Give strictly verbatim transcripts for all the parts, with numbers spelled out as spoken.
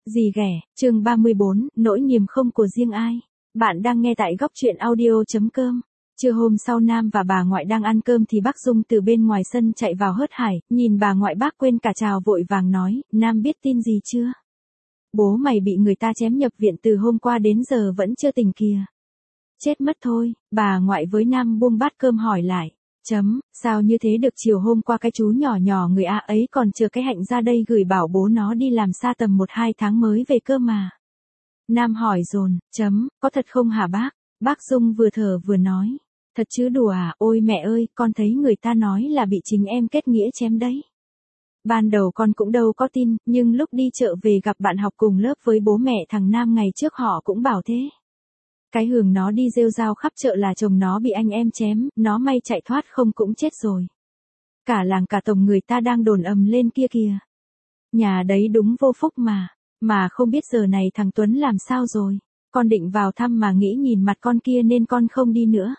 Gì ghẻ, chương ba mươi bốn, nỗi niềm không của riêng ai. Bạn đang nghe tại góc truyện audio.com. Trưa hôm sau Nam và bà ngoại đang ăn cơm thì bác Dung từ bên ngoài sân chạy vào hớt hải, nhìn bà ngoại bác quên cả chào vội vàng nói, Nam biết tin gì chưa? Bố mày bị người ta chém nhập viện từ hôm qua đến giờ vẫn chưa tỉnh kìa. Chết mất thôi, bà ngoại với Nam buông bát cơm hỏi lại. Chấm, sao như thế được, chiều hôm qua cái chú nhỏ nhỏ người A ấy còn chờ cái hạnh ra đây gửi bảo bố nó đi làm xa tầm một hai tháng mới về cơ mà. Nam hỏi dồn, chấm, có thật không hả bác? Bác Dung vừa thở vừa nói, thật chứ đùa à, ôi mẹ ơi, con thấy người ta nói là bị chính em kết nghĩa chém đấy. Ban đầu con cũng đâu có tin, nhưng lúc đi chợ về gặp bạn học cùng lớp với bố mẹ thằng Nam ngày trước họ cũng bảo thế. Cái Hường nó đi rêu rao khắp chợ là chồng nó bị anh em chém, nó may chạy thoát không cũng chết rồi. Cả làng cả tổng người ta đang đồn ầm lên kia kìa. Nhà đấy đúng vô phúc mà, mà không biết giờ này thằng Tuấn làm sao rồi. Con định vào thăm mà nghĩ nhìn mặt con kia nên con không đi nữa.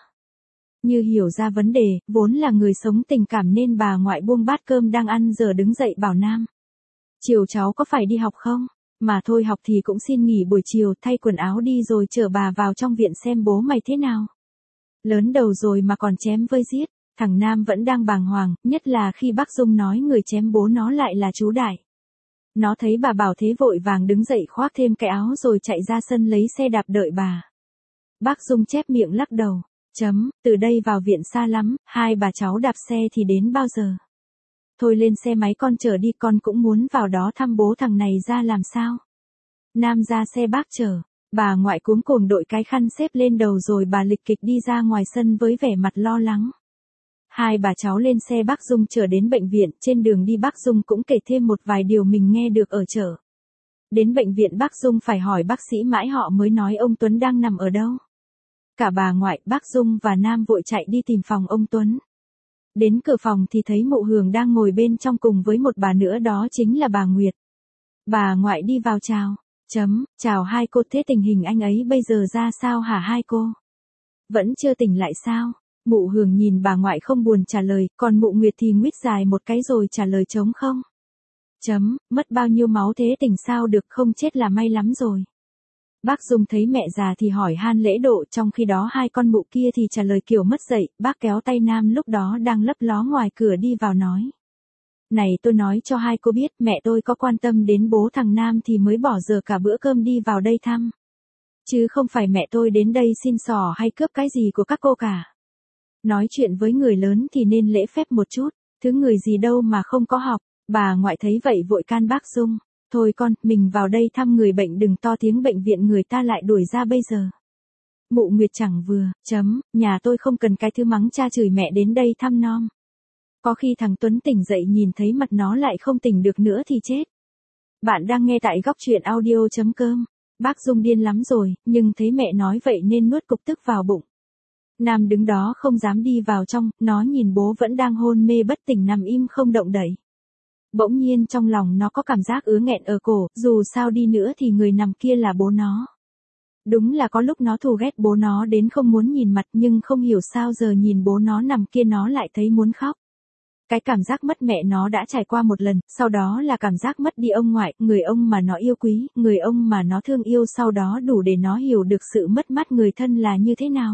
Như hiểu ra vấn đề, vốn là người sống tình cảm nên bà ngoại buông bát cơm đang ăn giờ đứng dậy bảo Nam. Chiều cháu có phải đi học không? Mà thôi học thì cũng xin nghỉ buổi chiều, thay quần áo đi rồi chở bà vào trong viện xem bố mày thế nào. Lớn đầu rồi mà còn chém vơi giết, thằng Nam vẫn đang bàng hoàng, nhất là khi bác Dung nói người chém bố nó lại là chú Đại. Nó thấy bà bảo thế vội vàng đứng dậy khoác thêm cái áo rồi chạy ra sân lấy xe đạp đợi bà. Bác Dung chép miệng lắc đầu, chấm, từ đây vào viện xa lắm, hai bà cháu đạp xe thì đến bao giờ? Thôi lên xe máy con chở đi, con cũng muốn vào đó thăm bố thằng này ra làm sao. Nam ra xe bác chở, bà ngoại cuống cuồng đội cái khăn xếp lên đầu rồi bà lịch kịch đi ra ngoài sân với vẻ mặt lo lắng. Hai bà cháu lên xe bác Dung chở đến bệnh viện, trên đường đi bác Dung cũng kể thêm một vài điều mình nghe được ở chợ. Đến bệnh viện bác Dung phải hỏi bác sĩ mãi họ mới nói ông Tuấn đang nằm ở đâu. Cả bà ngoại, bác Dung và Nam vội chạy đi tìm phòng ông Tuấn. Đến cửa phòng thì thấy mụ Hường đang ngồi bên trong cùng với một bà nữa, đó chính là bà Nguyệt. Bà ngoại đi vào chào, chấm, chào hai cô, thế tình hình anh ấy bây giờ ra sao hả hai cô? Vẫn chưa tỉnh lại sao? Mụ Hường nhìn bà ngoại không buồn trả lời, còn mụ Nguyệt thì nguyết dài một cái rồi trả lời trống không. Chấm, mất bao nhiêu máu thế tỉnh sao được, không chết là may lắm rồi. Bác Dung thấy mẹ già thì hỏi han lễ độ, trong khi đó hai con mụ kia thì trả lời kiểu mất dạy. Bác kéo tay Nam lúc đó đang lấp ló ngoài cửa đi vào nói. Này tôi nói cho hai cô biết, mẹ tôi có quan tâm đến bố thằng Nam thì mới bỏ giờ cả bữa cơm đi vào đây thăm. Chứ không phải mẹ tôi đến đây xin xỏ hay cướp cái gì của các cô cả. Nói chuyện với người lớn thì nên lễ phép một chút, thứ người gì đâu mà không có học. Bà ngoại thấy vậy vội can bác Dung. Thôi con, mình vào đây thăm người bệnh đừng to tiếng, bệnh viện người ta lại đuổi ra bây giờ. Mụ Nguyệt chẳng vừa, chấm, nhà tôi không cần cái thứ mắng cha chửi mẹ đến đây thăm nom. Có khi thằng Tuấn tỉnh dậy nhìn thấy mặt nó lại không tỉnh được nữa thì chết. Bạn đang nghe tại góc truyện audio.com. Bác Dung điên lắm rồi, nhưng thấy mẹ nói vậy nên nuốt cục tức vào bụng. Nam đứng đó không dám đi vào trong, nó nhìn bố vẫn đang hôn mê bất tỉnh nằm im không động đậy. Bỗng nhiên trong lòng nó có cảm giác ứa nghẹn ở cổ, dù sao đi nữa thì người nằm kia là bố nó. Đúng là có lúc nó thù ghét bố nó đến không muốn nhìn mặt, nhưng không hiểu sao giờ nhìn bố nó nằm kia nó lại thấy muốn khóc. Cái cảm giác mất mẹ nó đã trải qua một lần, sau đó là cảm giác mất đi ông ngoại, người ông mà nó yêu quý, người ông mà nó thương yêu, sau đó đủ để nó hiểu được sự mất mát người thân là như thế nào.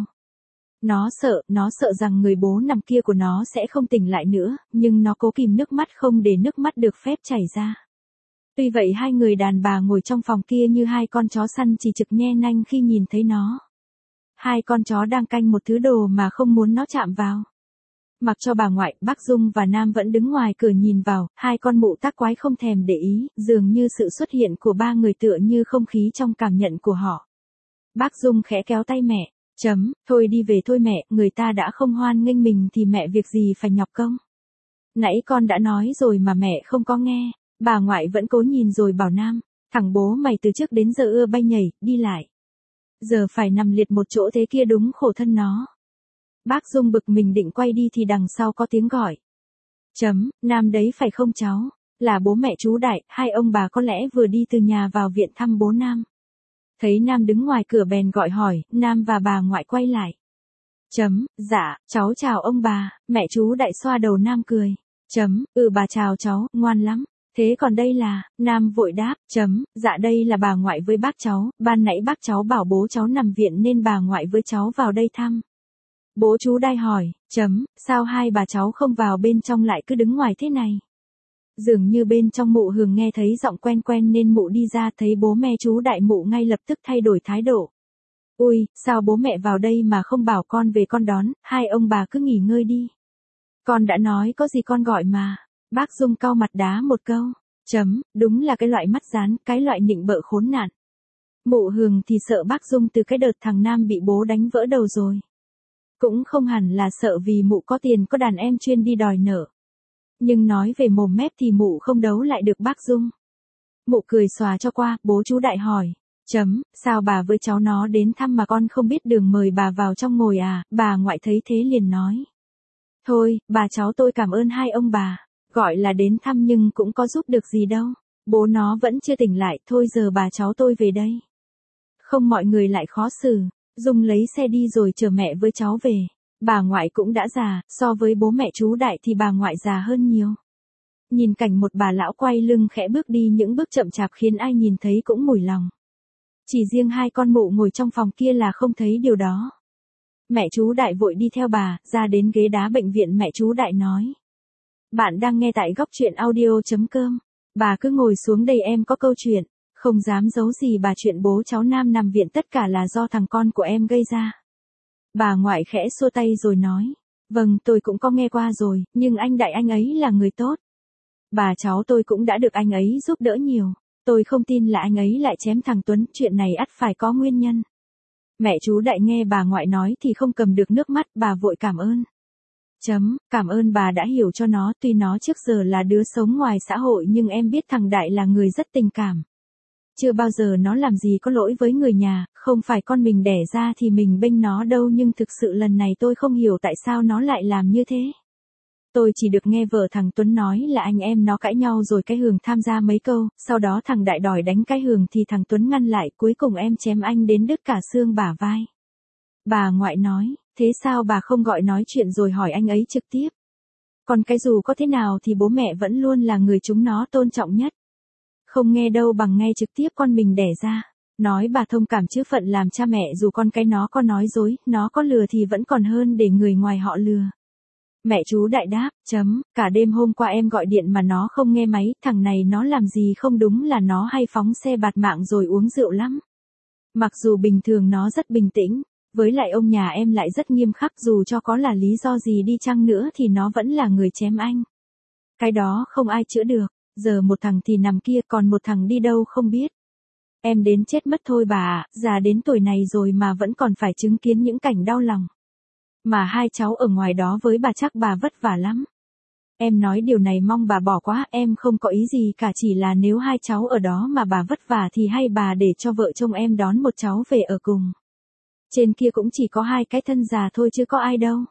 Nó sợ, nó sợ rằng người bố nằm kia của nó sẽ không tỉnh lại nữa, nhưng nó cố kìm nước mắt không để nước mắt được phép chảy ra. Tuy vậy hai người đàn bà ngồi trong phòng kia như hai con chó săn chỉ trực nhe nanh khi nhìn thấy nó. Hai con chó đang canh một thứ đồ mà không muốn nó chạm vào. Mặc cho bà ngoại, bác Dung và Nam vẫn đứng ngoài cửa nhìn vào, hai con mụ tác quái không thèm để ý, dường như sự xuất hiện của ba người tựa như không khí trong cảm nhận của họ. Bác Dung khẽ kéo tay mẹ. Chấm, thôi đi về thôi mẹ, người ta đã không hoan nghênh mình thì mẹ việc gì phải nhọc công. Nãy con đã nói rồi mà mẹ không có nghe. Bà ngoại vẫn cố nhìn rồi bảo Nam, thằng bố mày từ trước đến giờ ưa bay nhảy, đi lại. Giờ phải nằm liệt một chỗ thế kia đúng khổ thân nó. Bác Dung bực mình định quay đi thì đằng sau có tiếng gọi. Chấm, Nam đấy phải không cháu? Là bố mẹ chú Đại, hai ông bà có lẽ vừa đi từ nhà vào viện thăm bố Nam. Thấy Nam đứng ngoài cửa bèn gọi hỏi, Nam và bà ngoại quay lại. Chấm, dạ, cháu chào ông bà, mẹ chú Đại xoa đầu Nam cười. Chấm, ừ bà chào cháu, ngoan lắm. Thế còn đây là, Nam vội đáp, chấm, dạ đây là bà ngoại với bác cháu, ban nãy bác cháu bảo bố cháu nằm viện nên bà ngoại với cháu vào đây thăm. Bố chú Đai hỏi, chấm, sao hai bà cháu không vào bên trong lại cứ đứng ngoài thế này? Dường như bên trong mụ Hường nghe thấy giọng quen quen nên mụ đi ra thấy bố mẹ chú Đại mụ ngay lập tức thay đổi thái độ. Ui, sao bố mẹ vào đây mà không bảo con về con đón, hai ông bà cứ nghỉ ngơi đi. Con đã nói có gì con gọi mà. Bác Dung cau mặt đá một câu. Chấm, đúng là cái loại mắt dán, cái loại nịnh bợ khốn nạn. Mụ Hường thì sợ bác Dung từ cái đợt thằng Nam bị bố đánh vỡ đầu rồi. Cũng không hẳn là sợ vì mụ có tiền có đàn em chuyên đi đòi nợ. Nhưng nói về mồm mép thì mụ không đấu lại được bác Dung. Mụ cười xòa cho qua, bố chú Đại hỏi. Chấm, sao bà với cháu nó đến thăm mà con không biết đường mời bà vào trong ngồi à, bà ngoại thấy thế liền nói. Thôi, bà cháu tôi cảm ơn hai ông bà, gọi là đến thăm nhưng cũng có giúp được gì đâu, bố nó vẫn chưa tỉnh lại, thôi giờ bà cháu tôi về đây. Không mọi người lại khó xử, Dung lấy xe đi rồi chở mẹ với cháu về, bà ngoại cũng đã già, so với bố mẹ chú Đại thì bà ngoại già hơn nhiều. Nhìn cảnh một bà lão quay lưng khẽ bước đi những bước chậm chạp khiến ai nhìn thấy cũng mủi lòng. Chỉ riêng hai con mụ ngồi trong phòng kia là không thấy điều đó. Mẹ chú Đại vội đi theo bà, ra đến ghế đá bệnh viện mẹ chú Đại nói. Bạn đang nghe tại góc truyện audio.com. Bà cứ ngồi xuống đây em có câu chuyện, không dám giấu gì bà chuyện bố cháu Nam nằm viện tất cả là do thằng con của em gây ra. Bà ngoại khẽ xua tay rồi nói. Vâng tôi cũng có nghe qua rồi, nhưng anh Đại anh ấy là người tốt. Bà cháu tôi cũng đã được anh ấy giúp đỡ nhiều. Tôi không tin là anh ấy lại chém thằng Tuấn, chuyện này ắt phải có nguyên nhân. Mẹ chú Đại nghe bà ngoại nói thì không cầm được nước mắt, bà vội cảm ơn. Chấm, cảm ơn bà đã hiểu cho nó, tuy nó trước giờ là đứa sống ngoài xã hội nhưng em biết thằng Đại là người rất tình cảm. Chưa bao giờ nó làm gì có lỗi với người nhà, không phải con mình đẻ ra thì mình bênh nó đâu nhưng thực sự lần này tôi không hiểu tại sao nó lại làm như thế. Tôi chỉ được nghe vợ thằng Tuấn nói là anh em nó cãi nhau rồi cái Hường tham gia mấy câu, sau đó thằng Đại đòi đánh cái Hường thì thằng Tuấn ngăn lại, cuối cùng em chém anh đến đứt cả xương bả vai. Bà ngoại nói, thế sao bà không gọi nói chuyện rồi hỏi anh ấy trực tiếp? Còn cái dù có thế nào thì bố mẹ vẫn luôn là người chúng nó tôn trọng nhất. Không nghe đâu bằng nghe trực tiếp con mình đẻ ra. Nói bà thông cảm chứ phận làm cha mẹ dù con cái nó có nói dối, nó có lừa thì vẫn còn hơn để người ngoài họ lừa. Mẹ chú Đại đáp, chấm, cả đêm hôm qua em gọi điện mà nó không nghe máy, thằng này nó làm gì không đúng là nó hay phóng xe bạt mạng rồi uống rượu lắm. Mặc dù bình thường nó rất bình tĩnh, với lại ông nhà em lại rất nghiêm khắc dù cho có là lý do gì đi chăng nữa thì nó vẫn là người chém anh. Cái đó không ai chữa được, giờ một thằng thì nằm kia còn một thằng đi đâu không biết. Em đến chết mất thôi bà ạ, già đến tuổi này rồi mà vẫn còn phải chứng kiến những cảnh đau lòng. Mà hai cháu ở ngoài đó với bà chắc bà vất vả lắm. Em nói điều này mong bà bỏ quá, em không có ý gì cả, chỉ là nếu hai cháu ở đó mà bà vất vả thì hay bà để cho vợ chồng em đón một cháu về ở cùng. Trên kia cũng chỉ có hai cái thân già thôi chứ có ai đâu.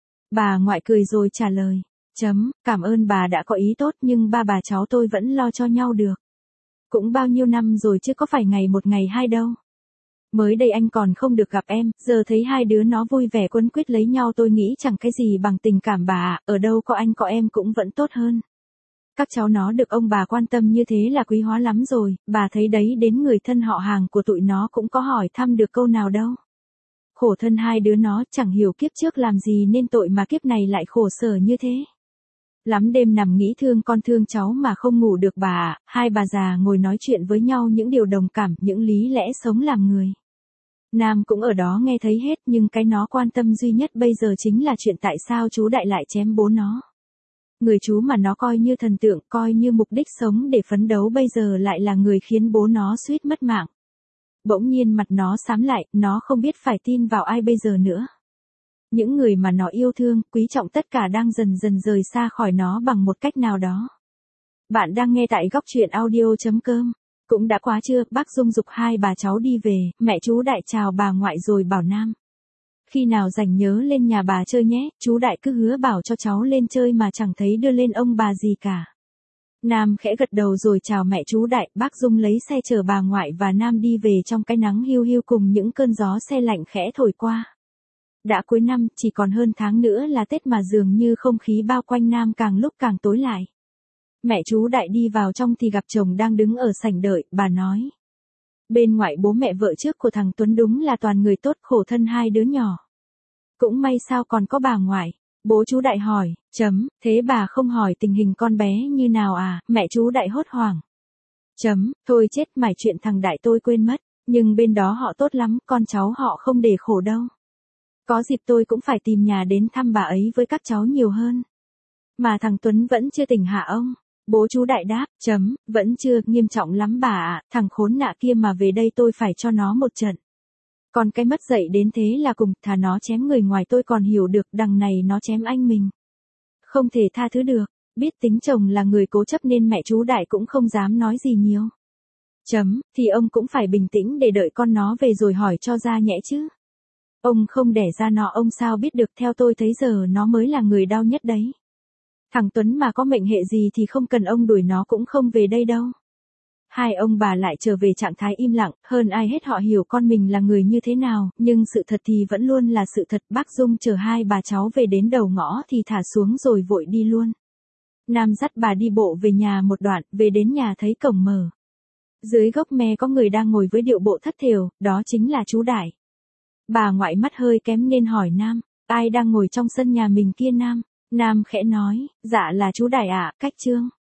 Bà ngoại cười rồi trả lời. Chấm, cảm ơn bà đã có ý tốt nhưng ba bà cháu tôi vẫn lo cho nhau được. Cũng bao nhiêu năm rồi chứ có phải ngày một ngày hai đâu. Mới đây anh còn không được gặp em, giờ thấy hai đứa nó vui vẻ quấn quýt lấy nhau tôi nghĩ chẳng cái gì bằng tình cảm bà ạ, ở đâu có anh có em cũng vẫn tốt hơn. Các cháu nó được ông bà quan tâm như thế là quý hóa lắm rồi, bà thấy đấy đến người thân họ hàng của tụi nó cũng có hỏi thăm được câu nào đâu. Khổ thân hai đứa nó chẳng hiểu kiếp trước làm gì nên tội mà kiếp này lại khổ sở như thế. Lắm đêm nằm nghĩ thương con thương cháu mà không ngủ được bà ạ, hai bà già ngồi nói chuyện với nhau những điều đồng cảm, những lý lẽ sống làm người. Nam cũng ở đó nghe thấy hết nhưng cái nó quan tâm duy nhất bây giờ chính là chuyện tại sao chú Đại lại chém bố nó. Người chú mà nó coi như thần tượng, coi như mục đích sống để phấn đấu bây giờ lại là người khiến bố nó suýt mất mạng. Bỗng nhiên mặt nó xám lại, nó không biết phải tin vào ai bây giờ nữa. Những người mà nó yêu thương, quý trọng tất cả đang dần dần rời xa khỏi nó bằng một cách nào đó. Bạn đang nghe tại góc truyện audio.com. Cũng đã quá trưa, bác Dung giục hai bà cháu đi về, mẹ chú Đại chào bà ngoại rồi bảo Nam. Khi nào rảnh nhớ lên nhà bà chơi nhé, chú Đại cứ hứa bảo cho cháu lên chơi mà chẳng thấy đưa lên ông bà gì cả. Nam khẽ gật đầu rồi chào mẹ chú Đại, bác Dung lấy xe chở bà ngoại và Nam đi về trong cái nắng hiu hiu cùng những cơn gió se lạnh khẽ thổi qua. Đã cuối năm, chỉ còn hơn tháng nữa là Tết mà dường như không khí bao quanh Nam càng lúc càng tối lại. Mẹ chú Đại đi vào trong thì gặp chồng đang đứng ở sảnh đợi, bà nói. Bên ngoại bố mẹ vợ trước của thằng Tuấn đúng là toàn người tốt, khổ thân hai đứa nhỏ. Cũng may sao còn có bà ngoại. Bố chú Đại hỏi, chấm, thế bà không hỏi tình hình con bé như nào à, mẹ chú Đại hốt hoảng. Chấm, thôi chết mải chuyện thằng Đại tôi quên mất, nhưng bên đó họ tốt lắm, con cháu họ không để khổ đâu. Có dịp tôi cũng phải tìm nhà đến thăm bà ấy với các cháu nhiều hơn. Mà thằng Tuấn vẫn chưa tỉnh hả ông? Bố chú Đại đáp, chấm, vẫn chưa, nghiêm trọng lắm bà ạ, thằng khốn nạn kia mà về đây tôi phải cho nó một trận. Còn cái mất dạy đến thế là cùng, thà nó chém người ngoài tôi còn hiểu được, đằng này nó chém anh mình. Không thể tha thứ được, biết tính chồng là người cố chấp nên mẹ chú Đại cũng không dám nói gì nhiều. Chấm, thì ông cũng phải bình tĩnh để đợi con nó về rồi hỏi cho ra nhẽ chứ. Ông không đẻ ra nó ông sao biết được, theo tôi thấy giờ nó mới là người đau nhất đấy. Thằng Tuấn mà có mệnh hệ gì thì không cần ông đuổi nó cũng không về đây đâu. Hai ông bà lại trở về trạng thái im lặng, hơn ai hết họ hiểu con mình là người như thế nào, nhưng sự thật thì vẫn luôn là sự thật. Bác Dung chở hai bà cháu về đến đầu ngõ thì thả xuống rồi vội đi luôn. Nam dắt bà đi bộ về nhà một đoạn, về đến nhà thấy cổng mở. Dưới gốc me có người đang ngồi với điệu bộ thất thểu, đó chính là chú Đại. Bà ngoại mắt hơi kém nên hỏi Nam, ai đang ngồi trong sân nhà mình kia Nam? Nam khẽ nói, dạ là chú Đại ạ, cách Trương.